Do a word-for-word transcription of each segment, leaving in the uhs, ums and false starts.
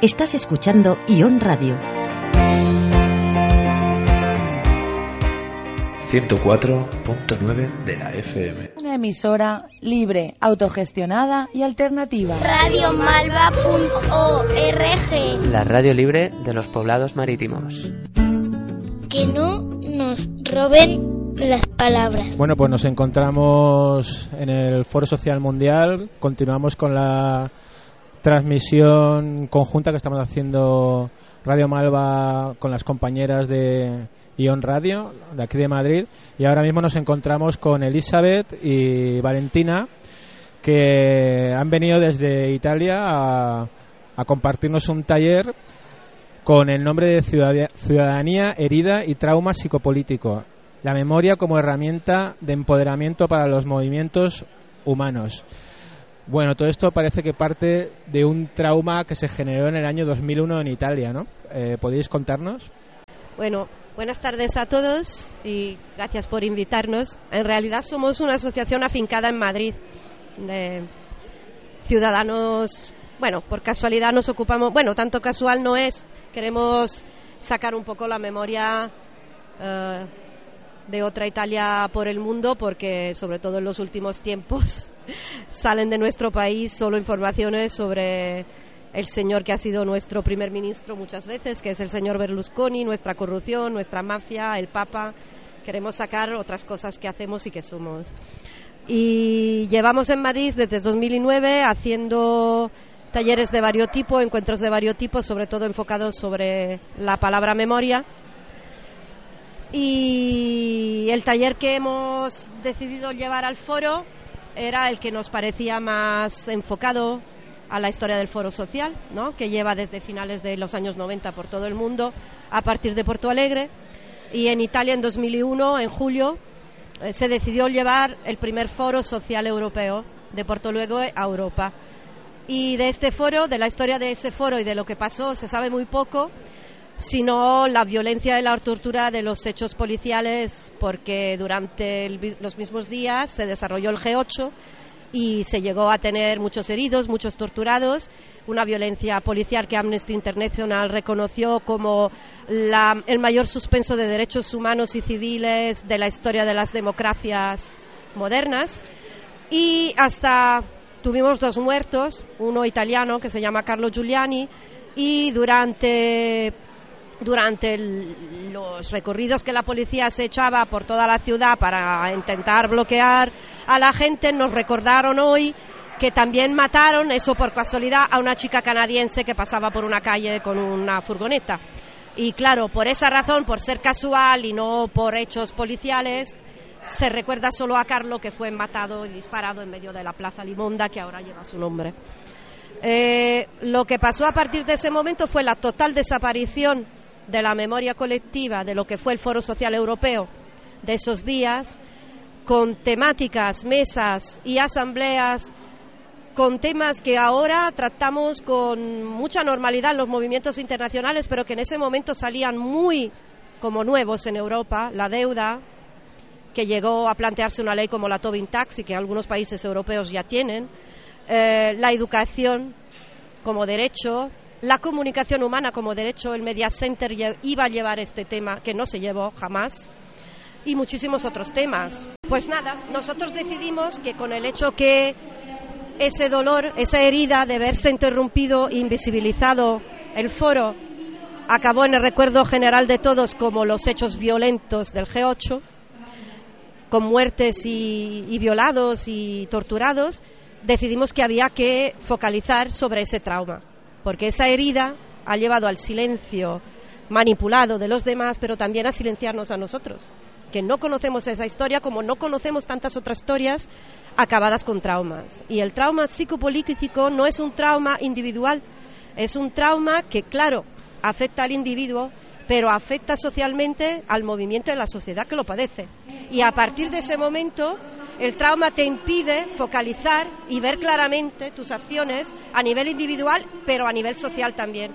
Estás escuchando Ion Radio. ciento cuatro punto nueve de la F M. Una emisora libre, autogestionada y alternativa. radio malva punto org. La radio libre de los poblados marítimos. Que no nos roben las palabras. Bueno, pues nos encontramos en el Foro Social Mundial. Continuamos con la transmisión conjunta que estamos haciendo Radio Malva con las compañeras de Ion Radio, de aquí de Madrid, y ahora mismo nos encontramos con Elizabeth y Valentina, que han venido desde Italia a, a compartirnos un taller con el nombre de Ciudadanía, Herida y Trauma Psicopolítico, la memoria como herramienta de empoderamiento para los movimientos humanos. Bueno, todo esto parece que parte de un trauma que se generó en el año dos mil uno en Italia, ¿no? Eh, ¿Podéis contarnos? Bueno, buenas tardes a todos y gracias por invitarnos. En realidad somos una asociación afincada en Madrid de ciudadanos. Bueno, por casualidad nos ocupamos, bueno, tanto casual no es, queremos sacar un poco la memoria uh, de otra Italia por el mundo, porque sobre todo en los últimos tiempos salen de nuestro país solo informaciones sobre el señor que ha sido nuestro primer ministro muchas veces, que es el señor Berlusconi, nuestra corrupción, nuestra mafia, el Papa. Queremos sacar otras cosas que hacemos y que somos. Y llevamos en Madrid desde dos mil nueve haciendo talleres de varios tipos, encuentros de varios tipos, sobre todo enfocados sobre la palabra memoria. Y el taller que hemos decidido llevar al foro era el que nos parecía más enfocado a la historia del Foro Social, ¿no?, que lleva desde finales de los años noventa por todo el mundo, a partir de Porto Alegre. Y en Italia en dos mil uno, en julio, eh, se decidió llevar el primer Foro Social Europeo de Porto Alegre a Europa. Y de este foro, de la historia de ese foro y de lo que pasó, se sabe muy poco, sino la violencia y la tortura de los hechos policiales, porque durante el, los mismos días se desarrolló el G ocho y se llegó a tener muchos heridos, muchos torturados, una violencia policial que Amnesty International reconoció como la, el mayor suspenso de derechos humanos y civiles de la historia de las democracias modernas. Y hasta tuvimos dos muertos, uno italiano que se llama Carlo Giuliani, y durante durante el, los recorridos que la policía se echaba por toda la ciudad para intentar bloquear a la gente, nos recordaron hoy que también mataron, eso por casualidad, a una chica canadiense que pasaba por una calle con una furgoneta. Y claro, por esa razón, por ser casual y no por hechos policiales, se recuerda solo a Carlo, que fue matado y disparado en medio de la Plaza Limonda, que ahora lleva su nombre. Eh, lo que pasó a partir de ese momento fue la total desaparición de la memoria colectiva de lo que fue el Foro Social Europeo de esos días, con temáticas, mesas y asambleas, con temas que ahora tratamos con mucha normalidad en los movimientos internacionales, pero que en ese momento salían muy como nuevos en Europa: la deuda, que llegó a plantearse una ley como la Tobin Tax y que algunos países europeos ya tienen, eh, la educación como derecho, la comunicación humana como derecho. El Media Center iba a llevar este tema, que no se llevó jamás, y muchísimos otros temas. Pues nada, nosotros decidimos que con el hecho que ese dolor, esa herida de verse interrumpido e invisibilizado el foro, acabó en el recuerdo general de todos como los hechos violentos del G ocho, con muertes y, y violados y torturados, decidimos que había que focalizar sobre ese trauma, porque esa herida ha llevado al silencio manipulado de los demás, pero también a silenciarnos a nosotros, que no conocemos esa historia, como no conocemos tantas otras historias acabadas con traumas. Y el trauma psicopolítico no es un trauma individual, es un trauma que, claro, afecta al individuo, pero afecta socialmente al movimiento de la sociedad que lo padece. Y a partir de ese momento, el trauma te impide focalizar y ver claramente tus acciones a nivel individual, pero a nivel social también.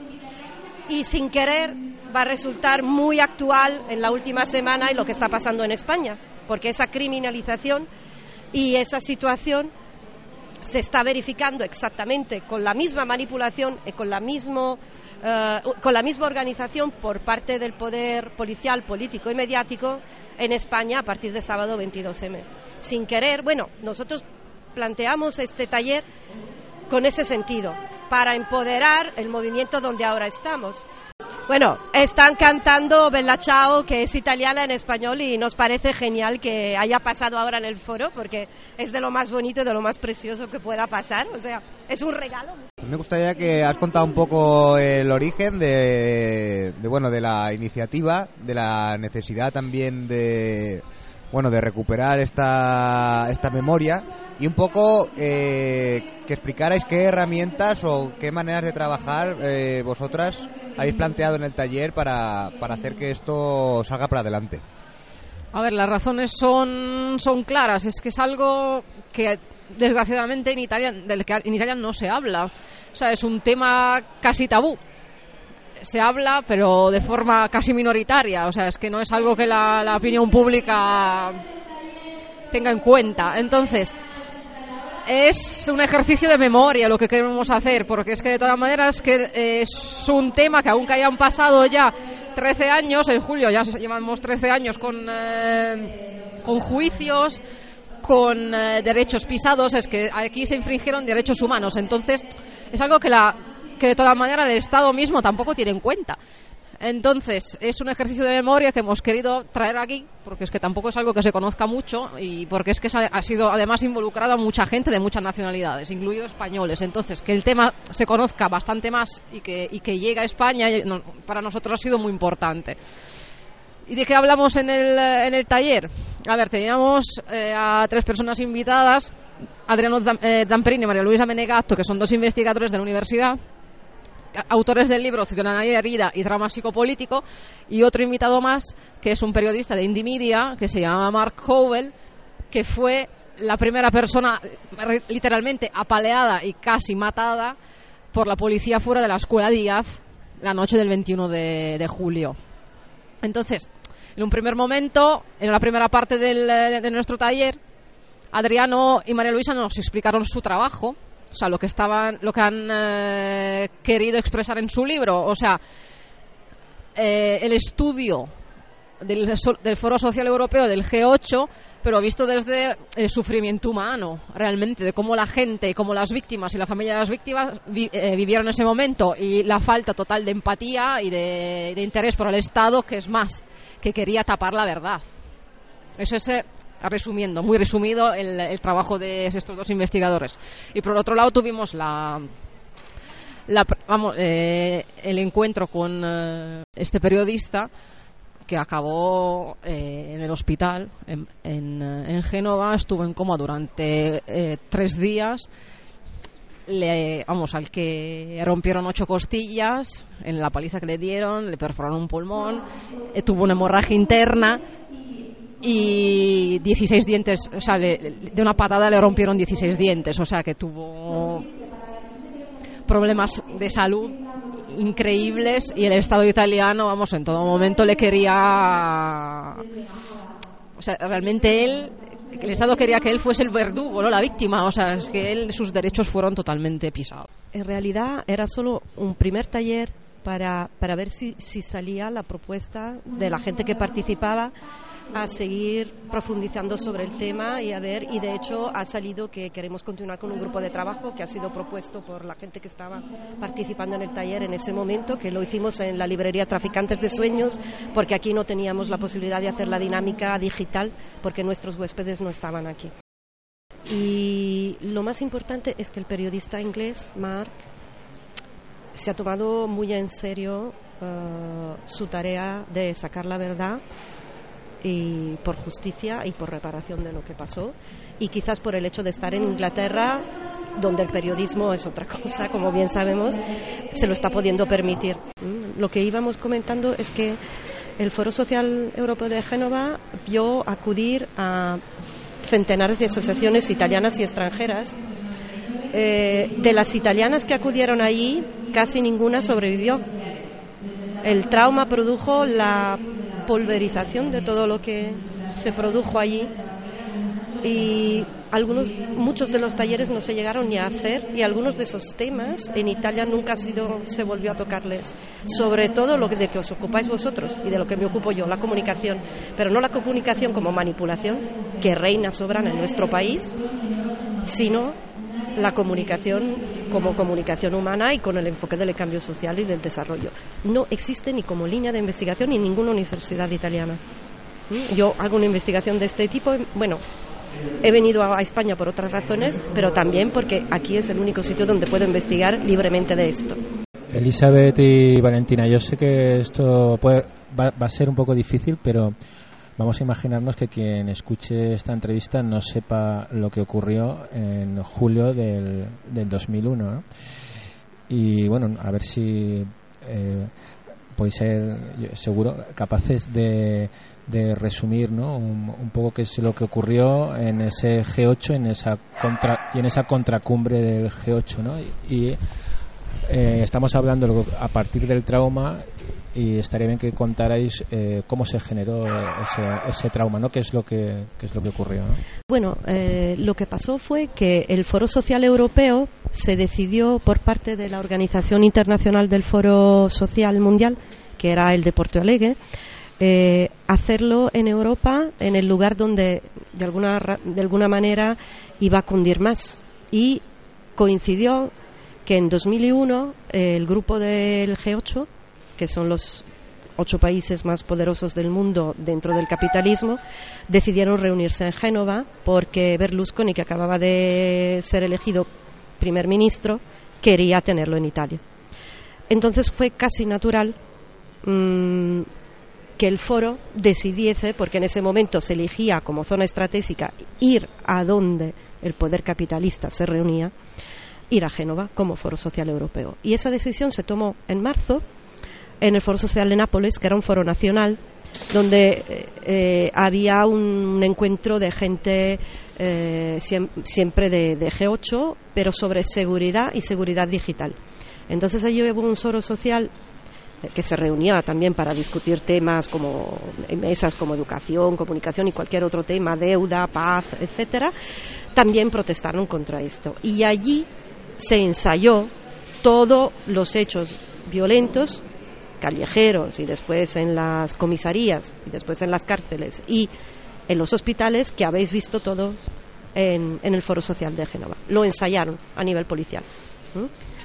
Y sin querer va a resultar muy actual en la última semana y lo que está pasando en España, porque esa criminalización y esa situación se está verificando exactamente con la misma manipulación y con la, mismo, uh, con la misma organización por parte del poder policial, político y mediático en España a partir de sábado veintidós eme. Sin querer, bueno, nosotros planteamos este taller con ese sentido, para empoderar el movimiento donde ahora estamos. Bueno, están cantando Bella Ciao, que es italiana en español, y nos parece genial que haya pasado ahora en el foro, porque es de lo más bonito y de lo más precioso que pueda pasar, o sea, es un regalo. Me gustaría que has contado un poco el origen de, de bueno, de la iniciativa, de la necesidad también de, bueno, de recuperar esta, esta memoria, y un poco eh, que explicarais qué herramientas o qué maneras de trabajar eh, vosotras habéis planteado en el taller para, para hacer que esto salga para adelante. A ver, las razones son, son claras. Es que es algo que desgraciadamente en Italia, del que en Italia no se habla. O sea, es un tema casi tabú. Se habla, pero de forma casi minoritaria. O sea, es que no es algo que la, la opinión pública tenga en cuenta. Entonces, es un ejercicio de memoria lo que queremos hacer, porque es que de todas maneras que es un tema que aunque hayan pasado ya trece años, en julio ya llevamos trece años con, eh, con juicios, con eh, derechos pisados, es que aquí se infringieron derechos humanos, entonces es algo que, la, que de todas maneras el Estado mismo tampoco tiene en cuenta. Entonces, es un ejercicio de memoria que hemos querido traer aquí, porque es que tampoco es algo que se conozca mucho y porque es que ha sido además involucrado a mucha gente de muchas nacionalidades, incluidos españoles. Entonces, que el tema se conozca bastante más y que, y que llegue a España, para nosotros ha sido muy importante. ¿Y de qué hablamos en el, en el taller? A ver, teníamos eh, a tres personas invitadas, Adriano Zamperini y María Luisa Menegatto, que son dos investigadores de la universidad, autores del libro Ciudadanía herida y drama psicopolítico, y otro invitado más que es un periodista de Indie Media que se llama Mark Howell, que fue la primera persona literalmente apaleada y casi matada por la policía fuera de la Escuela Díaz la noche del veintiuno de julio. Entonces, en un primer momento, en la primera parte del, de, de nuestro taller, Adriano y María Luisa nos explicaron su trabajo, o sea, lo que estaban, lo que han eh, querido expresar en su libro, o sea, eh, el estudio del, del Foro Social Europeo del Ge ocho, pero visto desde el sufrimiento humano, realmente, de cómo la gente, cómo las víctimas y la familia de las víctimas vi, eh, vivieron ese momento, y la falta total de empatía y de, de interés por el Estado, que es más, que quería tapar la verdad. Eso es... Eh, resumiendo, muy resumido el, el trabajo de estos dos investigadores. Y por otro lado tuvimos la, la vamos, eh, el encuentro con eh, este periodista que acabó eh, en el hospital en, en, en Génova, estuvo en coma durante eh, tres días. Le, vamos, al que rompieron ocho costillas en la paliza que le dieron, le perforaron un pulmón, eh, tuvo una hemorragia interna y dieciséis dientes, o sea, le, de una patada le rompieron dieciséis dientes, o sea que tuvo problemas de salud increíbles, y el Estado italiano, vamos, en todo momento le quería, o sea, realmente él, el Estado quería que él fuese el verdugo, no la víctima, o sea, es que él, sus derechos fueron totalmente pisados. En realidad era solo un primer taller para, para ver si, si salía la propuesta de la gente que participaba a seguir profundizando sobre el tema y a ver, y de hecho ha salido que queremos continuar con un grupo de trabajo que ha sido propuesto por la gente que estaba participando en el taller en ese momento, que lo hicimos en la librería Traficantes de Sueños, porque aquí no teníamos la posibilidad de hacer la dinámica digital porque nuestros huéspedes no estaban aquí. Y lo más importante es que el periodista inglés, Mark, se ha tomado muy en serio uh, su tarea de sacar la verdad, y por justicia y por reparación de lo que pasó, y quizás por el hecho de estar en Inglaterra, donde el periodismo es otra cosa, como bien sabemos, se lo está pudiendo permitir. Lo que íbamos comentando es que el Foro Social Europeo de Génova vio acudir a centenares de asociaciones italianas y extranjeras. Eh, de las italianas que acudieron allí, casi ninguna sobrevivió. El trauma produjo la pulverización de todo lo que se produjo allí, y algunos, muchos de los talleres no se llegaron ni a hacer, y algunos de esos temas en Italia nunca ha sido, se volvió a tocarles, sobre todo lo de que os ocupáis vosotros y de lo que me ocupo yo, la comunicación, pero no la comunicación como manipulación, que reina soberana en nuestro país, sino la comunicación como comunicación humana y con el enfoque del cambio social y del desarrollo. No existe ni como línea de investigación en ninguna universidad italiana. Yo hago una investigación de este tipo, bueno, he venido a España por otras razones, pero también porque aquí es el único sitio donde puedo investigar libremente de esto. Elizabeth y Valentina, yo sé que esto puede, va, va a ser un poco difícil, pero vamos a imaginarnos que quien escuche esta entrevista no sepa lo que ocurrió en julio del, del dos mil uno, ¿no? Y bueno, a ver si eh, podéis ser, seguro, capaces de, de resumir, ¿no? un, un poco qué es lo que ocurrió en ese G ocho, en esa contra, y en esa contracumbre del G ocho, ¿no? Y eh, estamos hablando a partir del trauma, y estaría bien que contarais eh, cómo se generó ese, ese trauma, ¿no? ¿Qué es lo que, qué es lo que ocurrió, ¿no? Bueno, eh, lo que pasó fue que el Foro Social Europeo se decidió por parte de la Organización Internacional del Foro Social Mundial, que era el de Porto Alegre, eh, hacerlo en Europa, en el lugar donde de alguna, de alguna manera iba a cundir más. Y coincidió que en dos mil uno eh, el grupo del G ocho, que son los ocho países más poderosos del mundo dentro del capitalismo, decidieron reunirse en Génova porque Berlusconi, que acababa de ser elegido primer ministro, quería tenerlo en Italia. Entonces fue casi natural mmm, que el foro decidiese, porque en ese momento se elegía como zona estratégica ir a donde el poder capitalista se reunía, ir a Génova como Foro Social Europeo. Y esa decisión se tomó en marzo en el Foro Social de Nápoles, que era un foro nacional, donde eh, había un encuentro de gente eh, siem- siempre de, de G ocho, pero sobre seguridad y seguridad digital. Entonces allí hubo un foro social eh, que se reunía también para discutir temas como en mesas como educación, comunicación y cualquier otro tema, deuda, paz, etcétera. También protestaron contra esto. Y allí se ensayó todos los hechos violentos callejeros y después en las comisarías y después en las cárceles y en los hospitales que habéis visto todos en, en el Foro Social de Génova. Lo ensayaron a nivel policial. ¿Mm?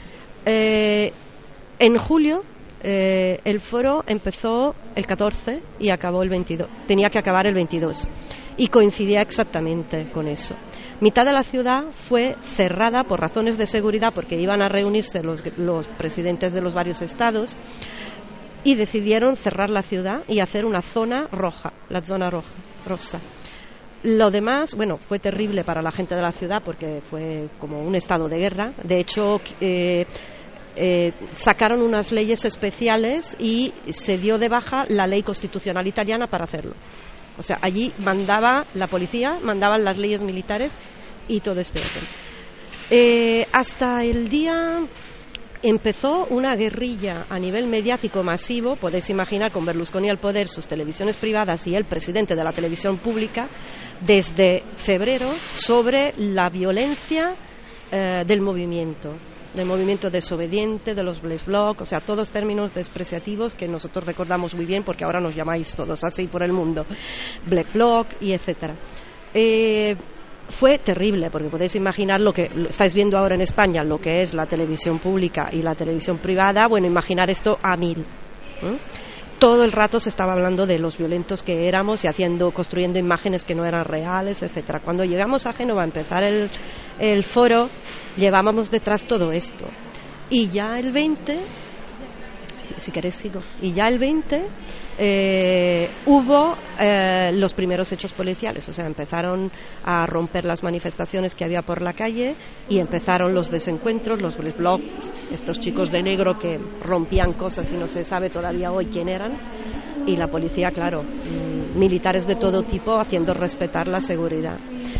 Eh, en julio eh, el foro empezó el catorce y acabó el veintidós. Tenía que acabar el veintidós y coincidía exactamente con eso. Mitad de la ciudad fue cerrada por razones de seguridad porque iban a reunirse los, los presidentes de los varios estados y decidieron cerrar la ciudad y hacer una zona roja, la zona roja, rosa. Lo demás, bueno, fue terrible para la gente de la ciudad porque fue como un estado de guerra. De hecho, eh, eh, sacaron unas leyes especiales y se dio de baja la ley constitucional italiana para hacerlo. O sea, allí mandaba la policía, mandaban las leyes militares y todo este orden. Eh, hasta el día empezó una guerrilla a nivel mediático masivo, podéis imaginar, con Berlusconi al poder, sus televisiones privadas y el presidente de la televisión pública, desde febrero, sobre la violencia eh, del movimiento, del movimiento desobediente, de los Black Bloc, o sea, todos términos despreciativos que nosotros recordamos muy bien porque ahora nos llamáis todos así por el mundo, Black Bloc y etcétera. Eh, Fue terrible, porque podéis imaginar lo que lo estáis viendo ahora en España, lo que es la televisión pública y la televisión privada. Bueno, imaginar esto a mil. ¿eh? Todo el rato se estaba hablando de los violentos que éramos y haciendo, construyendo imágenes que no eran reales, etcétera. Cuando llegamos a Génova a empezar el, el foro, llevábamos detrás todo esto. Y ya el veinte, si, si queréis sigo, y ya el veinte Eh, hubo eh, los primeros hechos policiales, o sea, empezaron a romper las manifestaciones que había por la calle y empezaron los desencuentros, los Black Bloc, estos chicos de negro que rompían cosas y no se sabe todavía hoy quién eran, y la policía, claro, mm, militares de todo tipo haciendo respetar la seguridad.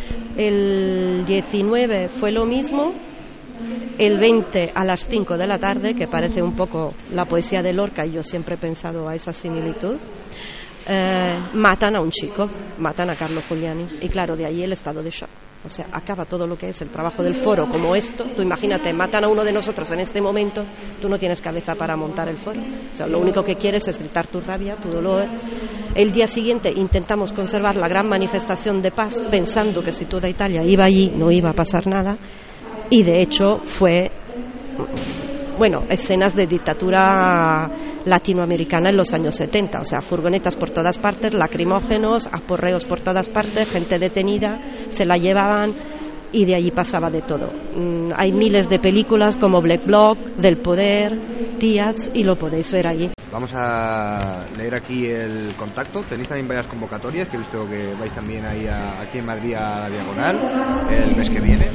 El diecinueve fue lo mismo. El veinte a las cinco de la tarde, que parece un poco la poesía de Lorca, y yo siempre he pensado a esa similitud, eh, matan a un chico, matan a Carlo Giuliani. Y claro, de ahí el estado de shock. O sea, acaba todo lo que es el trabajo del foro como esto. Tú imagínate, matan a uno de nosotros en este momento, tú no tienes cabeza para montar el foro. O sea, lo único que quieres es gritar tu rabia, tu dolor. El día siguiente intentamos conservar la gran manifestación de paz, pensando que si toda Italia iba allí no iba a pasar nada. Y de hecho fue, bueno, escenas de dictadura latinoamericana en los años setenta, o sea, furgonetas por todas partes, lacrimógenos, aporreos por todas partes, gente detenida, se la llevaban y de allí pasaba de todo. Mm, hay miles de películas como Black Bloc, Del Poder, Tías, y lo podéis ver allí. Vamos a leer aquí el contacto. Tenéis también varias convocatorias, que he visto que vais también ahí a, aquí en Madrid a la Diagonal el mes que viene.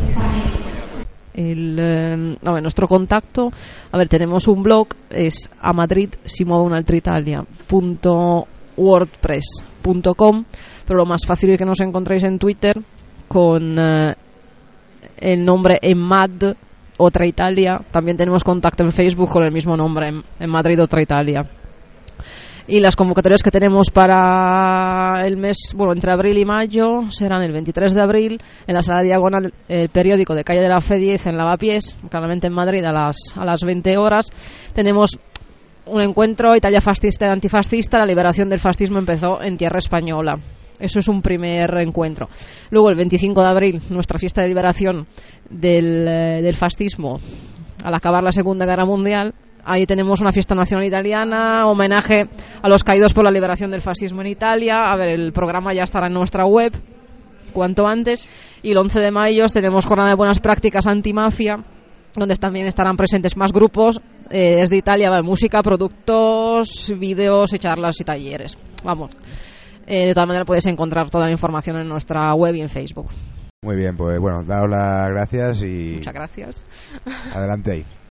El, eh, a ver, nuestro contacto, a ver, tenemos un blog, es a Madrid si mueve un'altra Italia punto wordpress punto com, pero lo más fácil es que nos encontréis en Twitter con eh, el nombre en Mad Otra Italia. También tenemos contacto en Facebook con el mismo nombre, en, en Madrid Otra Italia. Y las convocatorias que tenemos para el mes, bueno, entre abril y mayo, serán el veintitrés de abril en la Sala Diagonal, el periódico de Calle de la Fe diez en Lavapiés, claramente en Madrid a las, a las veinte horas. Tenemos un encuentro Italia fascista y antifascista, la liberación del fascismo empezó en tierra española. Eso es un primer encuentro. Luego el veinticinco de abril, nuestra fiesta de liberación del, eh, del fascismo al acabar la Segunda Guerra Mundial. Ahí tenemos una fiesta nacional italiana, homenaje a los caídos por la liberación del fascismo en Italia. A ver, el programa ya estará en nuestra web cuanto antes. Y el once de mayo tenemos jornada de buenas prácticas antimafia, donde también estarán presentes más grupos eh, desde Italia, ¿vale? Música, productos, vídeos y charlas y talleres. Vamos, eh, de todas maneras podéis encontrar toda la información en nuestra web y en Facebook. Muy bien, pues bueno, daos las gracias y... Muchas gracias. Adelante ahí.